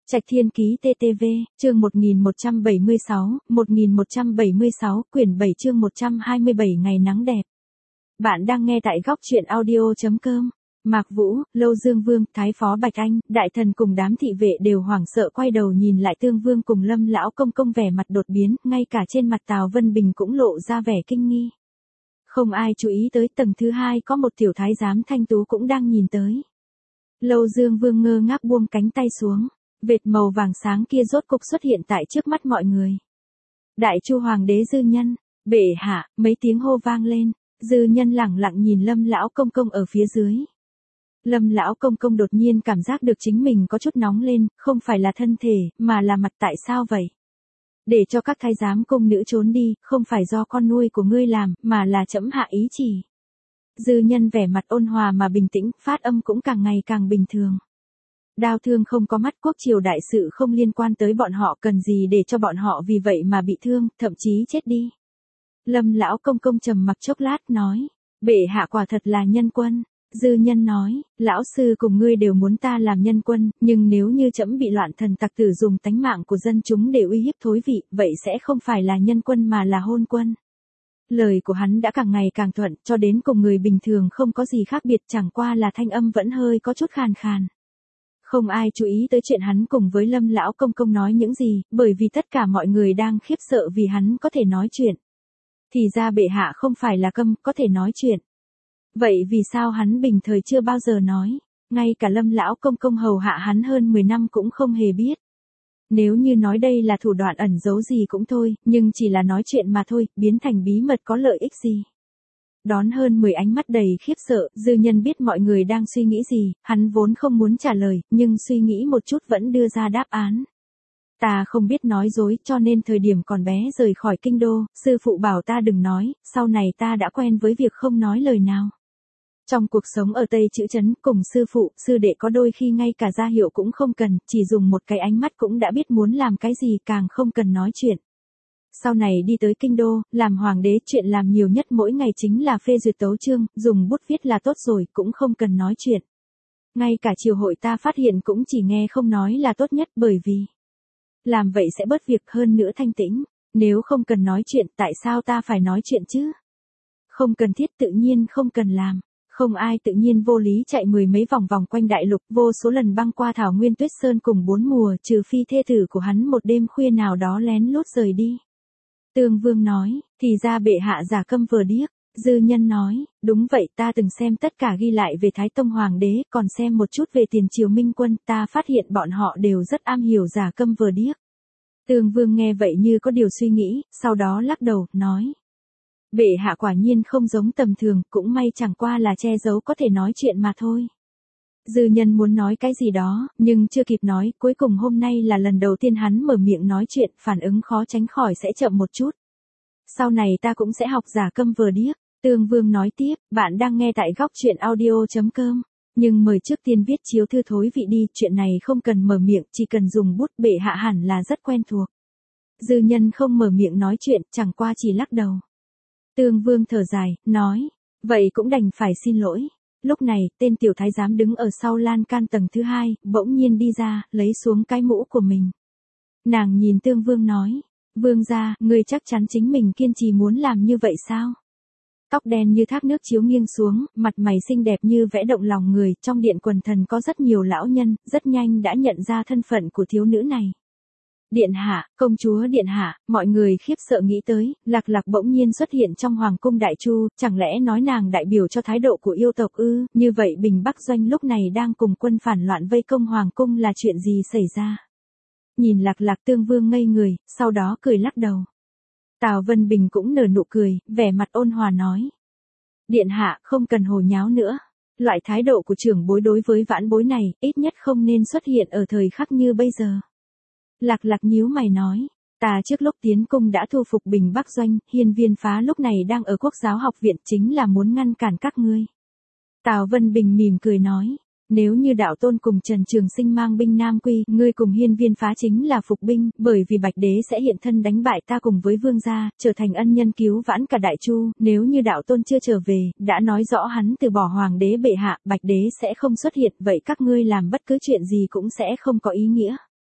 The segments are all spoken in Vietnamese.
Trạch Thiên Ký TTV, chương 1176, quyển 7 chương 127 ngày nắng đẹp. Bạn đang nghe tại góc truyện audio.com. Mạc Vũ, Lâu Dương Vương, Thái Phó Bạch Anh, Đại Thần cùng đám thị vệ đều hoảng sợ quay đầu nhìn lại Tương Vương cùng Lâm Lão Công Công vẻ mặt đột biến, ngay cả trên mặt Tào Vân Bình cũng lộ ra vẻ kinh nghi. Không ai chú ý tới tầng thứ hai có một tiểu thái giám thanh tú cũng đang nhìn tới. Lâu Dương Vương ngơ ngác buông cánh tay xuống. Vệt màu vàng sáng kia rốt cục xuất hiện tại trước mắt mọi người. Đại Chu Hoàng đế Dư Nhân, bệ hạ, mấy tiếng hô vang lên, Dư Nhân lẳng lặng nhìn Lâm Lão Công Công ở phía dưới. Lâm Lão Công Công đột nhiên cảm giác được chính mình có chút nóng lên, không phải là thân thể, mà là mặt. Tại sao vậy? Để cho các thái giám cung nữ trốn đi, không phải do con nuôi của ngươi làm, mà là trẫm hạ ý chỉ. Dư Nhân vẻ mặt ôn hòa mà bình tĩnh, phát âm cũng càng ngày càng bình thường. Đao thương không có mắt, quốc triều đại sự không liên quan tới bọn họ, cần gì để cho bọn họ vì vậy mà bị thương, thậm chí chết đi. Lâm Lão Công Công trầm mặc chốc lát nói, bệ hạ quả thật là nhân quân. Dư Nhân nói, lão sư cùng ngươi đều muốn ta làm nhân quân, nhưng nếu như trẫm bị loạn thần tặc tử dùng tánh mạng của dân chúng để uy hiếp thối vị, vậy sẽ không phải là nhân quân mà là hôn quân. Lời của hắn đã càng ngày càng thuận, cho đến cùng người bình thường không có gì khác biệt, chẳng qua là thanh âm vẫn hơi có chút khàn khàn. Không ai chú ý tới chuyện hắn cùng với Lâm Lão Công Công nói những gì, bởi vì tất cả mọi người đang khiếp sợ vì hắn có thể nói chuyện. Thì ra bệ hạ không phải là câm, có thể nói chuyện. Vậy vì sao hắn bình thời chưa bao giờ nói, ngay cả Lâm Lão Công Công hầu hạ hắn hơn 10 năm cũng không hề biết. Nếu như nói đây là thủ đoạn ẩn giấu gì cũng thôi, nhưng chỉ là nói chuyện mà thôi, biến thành bí mật có lợi ích gì. Đón hơn 10 ánh mắt đầy khiếp sợ, Dư Nhân biết mọi người đang suy nghĩ gì, hắn vốn không muốn trả lời, nhưng suy nghĩ một chút vẫn đưa ra đáp án. Ta không biết nói dối, cho nên thời điểm còn bé rời khỏi kinh đô, sư phụ bảo ta đừng nói, sau này ta đã quen với việc không nói lời nào. Trong cuộc sống ở Tây Chữ Trấn, cùng sư phụ, sư đệ có đôi khi ngay cả ra hiệu cũng không cần, chỉ dùng một cái ánh mắt cũng đã biết muốn làm cái gì, càng không cần nói chuyện. Sau này đi tới kinh đô, làm hoàng đế, chuyện làm nhiều nhất mỗi ngày chính là phê duyệt tấu chương, dùng bút viết là tốt rồi, cũng không cần nói chuyện. Ngay cả triều hội ta phát hiện cũng chỉ nghe không nói là tốt nhất, bởi vì làm vậy sẽ bớt việc, hơn nữa thanh tĩnh. Nếu không cần nói chuyện, tại sao ta phải nói chuyện chứ? Không cần thiết, tự nhiên không cần làm. Không ai tự nhiên vô lý chạy 10 mấy vòng vòng quanh đại lục, vô số lần băng qua thảo nguyên tuyết sơn cùng 4 mùa, trừ phi thê tử của hắn một đêm khuya nào đó lén lút rời đi. Tương Vương nói, thì ra bệ hạ giả câm vờ điếc. Dư Nhân nói, đúng vậy, ta từng xem tất cả ghi lại về Thái Tông Hoàng đế, còn xem một chút về tiền triều Minh Quân, ta phát hiện bọn họ đều rất am hiểu giả câm vờ điếc. Tương Vương nghe vậy như có điều suy nghĩ, sau đó lắc đầu, nói. Bệ hạ quả nhiên không giống tầm thường, cũng may chẳng qua là che giấu có thể nói chuyện mà thôi. Dư Nhân muốn nói cái gì đó, nhưng chưa kịp nói, cuối cùng hôm nay là lần đầu tiên hắn mở miệng nói chuyện, phản ứng khó tránh khỏi sẽ chậm một chút. Sau này ta cũng sẽ học giả câm vờ điếc. Tương Vương nói tiếp, bạn đang nghe tại góc truyện audio.com. Nhưng mời trước tiên viết chiếu thư thối vị đi, chuyện này không cần mở miệng, chỉ cần dùng bút, bệ hạ hẳn là rất quen thuộc. Dư Nhân không mở miệng nói chuyện, chẳng qua chỉ lắc đầu. Tương Vương thở dài, nói, vậy cũng đành phải xin lỗi. Lúc này, tên tiểu thái giám đứng ở sau lan can tầng thứ hai, bỗng nhiên đi ra, lấy xuống cái mũ của mình. Nàng nhìn Tương Vương nói, Vương gia, ngươi chắc chắn chính mình kiên trì muốn làm như vậy sao? Tóc đen như thác nước chiếu nghiêng xuống, mặt mày xinh đẹp như vẽ động lòng người, trong điện quần thần có rất nhiều lão nhân, rất nhanh đã nhận ra thân phận của thiếu nữ này. Điện hạ, công chúa điện hạ, mọi người khiếp sợ nghĩ tới, Lạc Lạc bỗng nhiên xuất hiện trong hoàng cung Đại Chu, chẳng lẽ nói nàng đại biểu cho thái độ của yêu tộc ư? Như vậy Bình Bắc Doanh lúc này đang cùng quân phản loạn vây công hoàng cung là chuyện gì xảy ra? Nhìn Lạc Lạc, Tương Vương ngây người, sau đó cười lắc đầu. Tào Vân Bình cũng nở nụ cười, vẻ mặt ôn hòa nói. Điện hạ, không cần hồ nháo nữa. Loại thái độ của trưởng bối đối với vãn bối này, ít nhất không nên xuất hiện ở thời khắc như bây giờ. Lạc Lạc nhíu mày nói, ta trước lúc tiến cung đã thu phục Bình Bắc Doanh, Hiên Viên Phá lúc này đang ở Quốc giáo học viện, chính là muốn ngăn cản các ngươi. Tào Vân Bình mỉm cười nói, nếu như đạo tôn cùng Trần Trường Sinh mang binh Nam Quy, ngươi cùng Hiên Viên Phá chính là phục binh, bởi vì Bạch Đế sẽ hiện thân đánh bại ta cùng với Vương gia, trở thành ân nhân cứu vãn cả Đại Chu, nếu như đạo tôn chưa trở về, đã nói rõ hắn từ bỏ Hoàng đế bệ hạ, Bạch Đế sẽ không xuất hiện, vậy các ngươi làm bất cứ chuyện gì cũng sẽ không có ý nghĩa.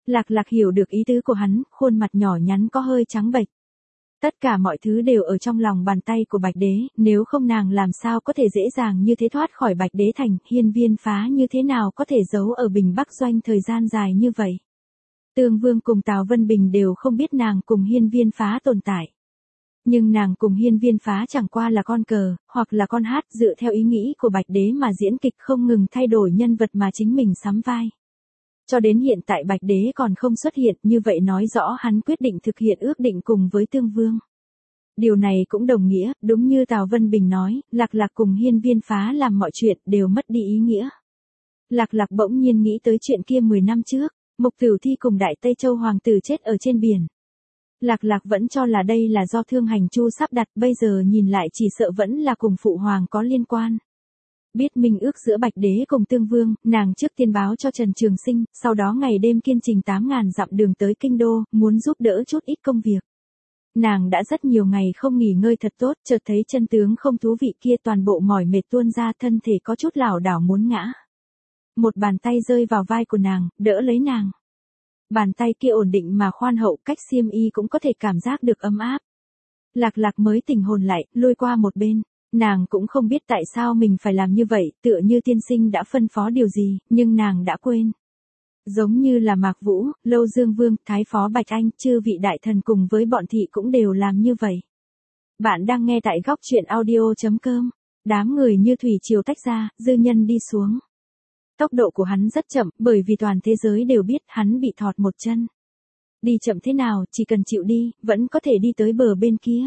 Lạc Lạc hiểu được ý tứ của hắn, khuôn mặt nhỏ nhắn có hơi trắng bệch. Tất cả mọi thứ đều ở trong lòng bàn tay của Bạch Đế, nếu không nàng làm sao có thể dễ dàng như thế thoát khỏi Bạch Đế thành, Hiên Viên Phá như thế nào có thể giấu ở Bình Bắc Doanh thời gian dài như vậy. Tương Vương cùng Tào Vân Bình đều không biết nàng cùng Hiên Viên Phá tồn tại. Nhưng nàng cùng Hiên Viên Phá chẳng qua là con cờ, hoặc là con hát dựa theo ý nghĩ của Bạch Đế mà diễn kịch không ngừng thay đổi nhân vật mà chính mình sắm vai. Cho đến hiện tại Bạch Đế còn không xuất hiện, như vậy nói rõ hắn quyết định thực hiện ước định cùng với Tương Vương. Điều này cũng đồng nghĩa, đúng như Tào Vân Bình nói, Lạc Lạc cùng Hiên Viên Phá làm mọi chuyện đều mất đi ý nghĩa. Lạc Lạc bỗng nhiên nghĩ tới chuyện kia 10 năm trước, Mục Tửu Thi cùng Đại Tây Châu Hoàng tử chết ở trên biển. Lạc Lạc vẫn cho là đây là do Thương Hành Chu sắp đặt, bây giờ nhìn lại chỉ sợ vẫn là cùng Phụ Hoàng có liên quan. Biết minh ước giữa Bạch Đế cùng Tương Vương, nàng trước tiên báo cho Trần Trường Sinh, sau đó ngày đêm kiên trình 8.000 dặm đường tới Kinh Đô, muốn giúp đỡ chút ít công việc. Nàng đã rất nhiều ngày không nghỉ ngơi thật tốt, chợt thấy chân tướng không thú vị kia toàn bộ mỏi mệt tuôn ra, thân thể có chút lảo đảo muốn ngã. Một bàn tay rơi vào vai của nàng, đỡ lấy nàng. Bàn tay kia ổn định mà khoan hậu, cách xiêm y cũng có thể cảm giác được ấm áp. Lạc Lạc mới tỉnh hồn lại, lôi qua một bên. Nàng cũng không biết tại sao mình phải làm như vậy, tựa như tiên sinh đã phân phó điều gì, nhưng nàng đã quên. Giống như là Mạc Vũ, Lâu Dương Vương, Thái Phó Bạch Anh, chư vị đại thần cùng với bọn thị cũng đều làm như vậy. Bạn đang nghe tại góc truyện audio.com. Đám người như thủy triều tách ra, Dư Nhân đi xuống. Tốc độ của hắn rất chậm, bởi vì toàn thế giới đều biết hắn bị thọt một chân. Đi chậm thế nào, chỉ cần chịu đi, vẫn có thể đi tới bờ bên kia.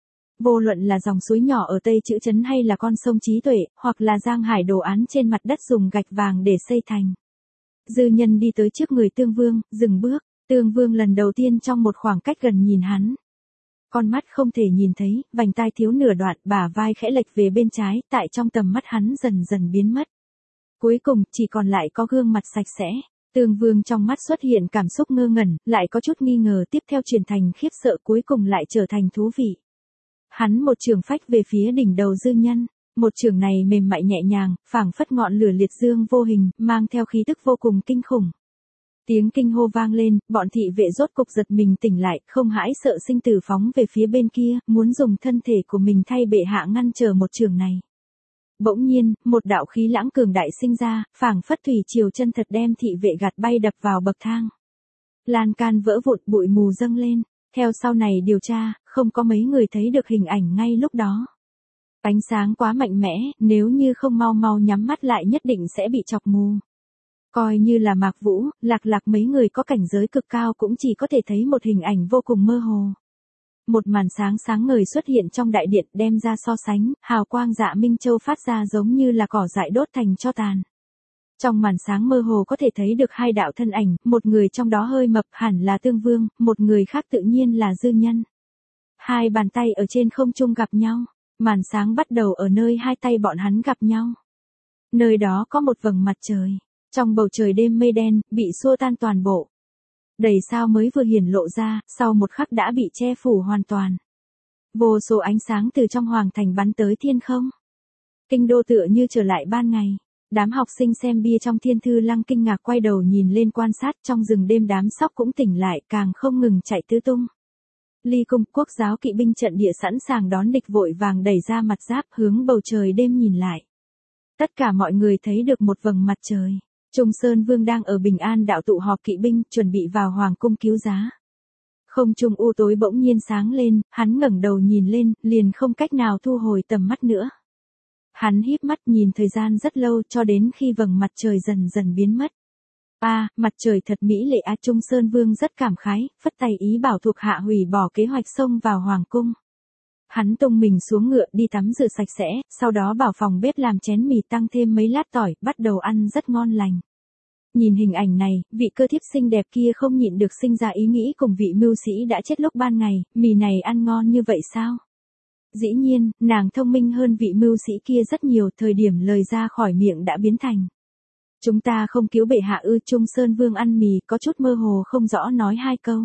Vô luận là dòng suối nhỏ ở Tây Chữ Trấn hay là con sông Trí Tuệ, hoặc là giang hải đồ án trên mặt đất dùng gạch vàng để xây thành. Dư Nhân đi tới trước người Tương Vương, dừng bước. Tương Vương lần đầu tiên trong một khoảng cách gần nhìn hắn. Con mắt không thể nhìn thấy, vành tai thiếu nửa đoạn, bả vai khẽ lệch về bên trái, tại trong tầm mắt hắn dần dần biến mất. Cuối cùng, chỉ còn lại có gương mặt sạch sẽ. Tương Vương trong mắt xuất hiện cảm xúc ngơ ngẩn, lại có chút nghi ngờ, tiếp theo chuyển thành khiếp sợ, cuối cùng lại trở thành thú vị. Hắn một trường phách về phía đỉnh đầu Dư Nhân. Một trường này mềm mại nhẹ nhàng, phảng phất ngọn lửa liệt dương vô hình, mang theo khí tức vô cùng kinh khủng. Tiếng kinh hô vang lên, bọn thị vệ rốt cục giật mình tỉnh lại, không hãi sợ sinh tử phóng về phía bên kia, muốn dùng thân thể của mình thay bệ hạ ngăn trở một trường này. Bỗng nhiên, một đạo khí lãng cường đại sinh ra, phảng phất thủy triều chân thật đem thị vệ gạt bay đập vào bậc thang. Lan can vỡ vụn, bụi mù dâng lên. Theo sau này điều tra, không có mấy người thấy được hình ảnh ngay lúc đó. Ánh sáng quá mạnh mẽ, nếu như không mau mau nhắm mắt lại nhất định sẽ bị chọc mù. Coi như là Mạc Vũ, Lạc Lạc mấy người có cảnh giới cực cao cũng chỉ có thể thấy một hình ảnh vô cùng mơ hồ. Một màn sáng sáng ngời xuất hiện trong đại điện, đem ra so sánh, hào quang Dạ Minh Châu phát ra giống như là cỏ dại đốt thành tro tàn. Trong màn sáng mơ hồ có thể thấy được hai đạo thân ảnh, một người trong đó hơi mập hẳn là Tương Vương, một người khác tự nhiên là Dư Nhân. Hai bàn tay ở trên không trung gặp nhau, màn sáng bắt đầu ở nơi hai tay bọn hắn gặp nhau. Nơi đó có một vầng mặt trời, trong bầu trời đêm mây đen, bị xua tan toàn bộ. Đầy sao mới vừa hiển lộ ra, sau một khắc đã bị che phủ hoàn toàn. Vô số ánh sáng từ trong hoàng thành bắn tới thiên không. Kinh đô tựa như trở lại ban ngày. Đám học sinh xem bia trong Thiên Thư Lăng kinh ngạc quay đầu nhìn lên quan sát, trong rừng đêm đám sóc cũng tỉnh lại, càng không ngừng chạy tứ tung. Ly Cung, quốc giáo kỵ binh trận địa sẵn sàng đón địch, vội vàng đẩy ra mặt giáp hướng bầu trời đêm nhìn lại. Tất cả mọi người thấy được một vầng mặt trời. Trung Sơn Vương đang ở Bình An đạo tụ họp kỵ binh, chuẩn bị vào hoàng cung cứu giá. Không trung u tối bỗng nhiên sáng lên, hắn ngẩng đầu nhìn lên, liền không cách nào thu hồi tầm mắt nữa. Hắn híp mắt nhìn thời gian rất lâu, cho đến khi vầng mặt trời dần dần biến mất. Mặt trời thật mỹ lệ á. Trung Sơn Vương rất cảm khái, phất tay ý bảo thuộc hạ hủy bỏ kế hoạch xông vào hoàng cung. Hắn tung mình xuống ngựa đi tắm rửa sạch sẽ, sau đó bảo phòng bếp làm chén mì tăng thêm mấy lát tỏi, bắt đầu ăn rất ngon lành. Nhìn hình ảnh này, vị cơ thiếp xinh đẹp kia không nhịn được sinh ra ý nghĩ cùng vị mưu sĩ đã chết lúc ban ngày, mì này ăn ngon như vậy sao? Dĩ nhiên, nàng thông minh hơn vị mưu sĩ kia rất nhiều, thời điểm lời ra khỏi miệng đã biến thành. Chúng ta không cứu bệ hạ ư? Trung Sơn Vương ăn mì có chút mơ hồ không rõ nói hai câu.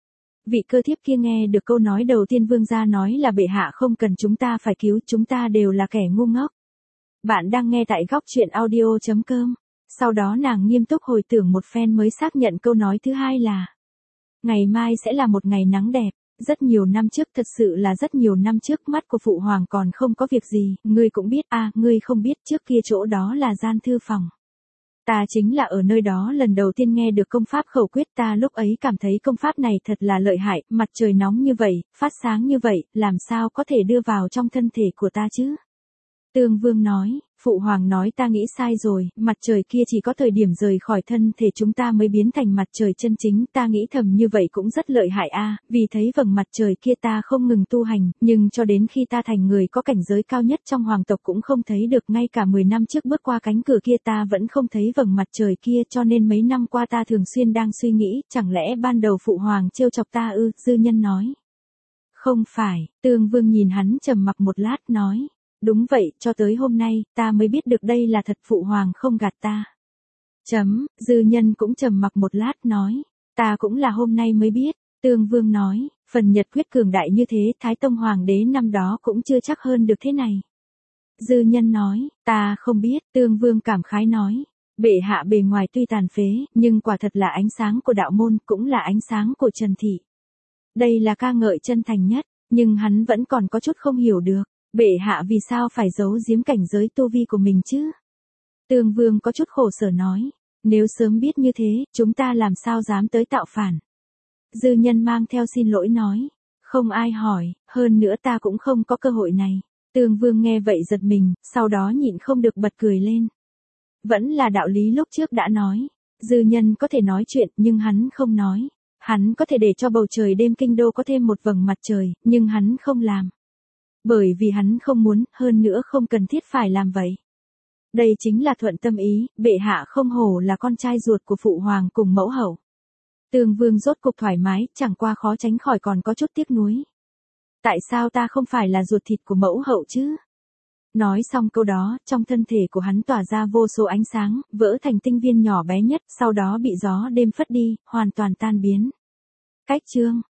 Vị cơ thiếp kia nghe được câu nói đầu tiên vương gia nói là bệ hạ không cần chúng ta phải cứu, chúng ta đều là kẻ ngu ngốc. Bạn đang nghe tại góc truyện audio.com. Sau đó nàng nghiêm túc hồi tưởng một phen mới xác nhận câu nói thứ hai là: ngày mai sẽ là một ngày nắng đẹp. Rất nhiều năm trước, thật sự là rất nhiều năm trước, mắt của phụ hoàng còn không có việc gì, ngươi cũng biết à, ngươi không biết trước kia chỗ đó là gian thư phòng. Ta chính là ở nơi đó lần đầu tiên nghe được công pháp khẩu quyết, ta lúc ấy cảm thấy công pháp này thật là lợi hại, mặt trời nóng như vậy, phát sáng như vậy, làm sao có thể đưa vào trong thân thể của ta chứ? Tương Vương nói, phụ hoàng nói ta nghĩ sai rồi, mặt trời kia chỉ có thời điểm rời khỏi thân thể chúng ta mới biến thành mặt trời chân chính, ta nghĩ thầm như vậy cũng rất lợi hại a, vì thấy vầng mặt trời kia ta không ngừng tu hành, nhưng cho đến khi ta thành người có cảnh giới cao nhất trong hoàng tộc cũng không thấy được, ngay cả 10 năm trước bước qua cánh cửa kia ta vẫn không thấy vầng mặt trời kia, cho nên mấy năm qua ta thường xuyên đang suy nghĩ, chẳng lẽ ban đầu phụ hoàng trêu chọc ta ư? Dư Nhân nói. Không phải, Tương Vương nhìn hắn trầm mặc một lát nói. Đúng vậy, cho tới hôm nay, ta mới biết được đây là thật, phụ hoàng không gạt ta. Dư Nhân cũng trầm mặc một lát nói. Ta cũng là hôm nay mới biết. Tương Vương nói, phần nhật quyết cường đại như thế, Thái Tông Hoàng đế năm đó cũng chưa chắc hơn được thế này. Dư Nhân nói, ta không biết. Tương Vương cảm khái nói. Bệ hạ bề ngoài tuy tàn phế, nhưng quả thật là ánh sáng của đạo môn, cũng là ánh sáng của Trần Thị. Đây là ca ngợi chân thành nhất, nhưng hắn vẫn còn có chút không hiểu được. Bệ hạ vì sao phải giấu giếm cảnh giới tu vi của mình chứ? Tương Vương có chút khổ sở nói. Nếu sớm biết như thế, chúng ta làm sao dám tới tạo phản? Dư Nhân mang theo xin lỗi nói. Không ai hỏi, hơn nữa ta cũng không có cơ hội này. Tương Vương nghe vậy giật mình, sau đó nhịn không được bật cười lên. Vẫn là đạo lý lúc trước đã nói. Dư Nhân có thể nói chuyện, nhưng hắn không nói. Hắn có thể để cho bầu trời đêm kinh đô có thêm một vầng mặt trời, nhưng hắn không làm. Bởi vì hắn không muốn, hơn nữa không cần thiết phải làm vậy. Đây chính là thuận tâm ý, bệ hạ không hổ là con trai ruột của phụ hoàng cùng mẫu hậu. Tương Vương rốt cục thoải mái, chẳng qua khó tránh khỏi còn có chút tiếc nuối. Tại sao ta không phải là ruột thịt của mẫu hậu chứ? Nói xong câu đó, trong thân thể của hắn tỏa ra vô số ánh sáng, vỡ thành tinh viên nhỏ bé nhất, sau đó bị gió đêm phất đi, hoàn toàn tan biến. Cách chương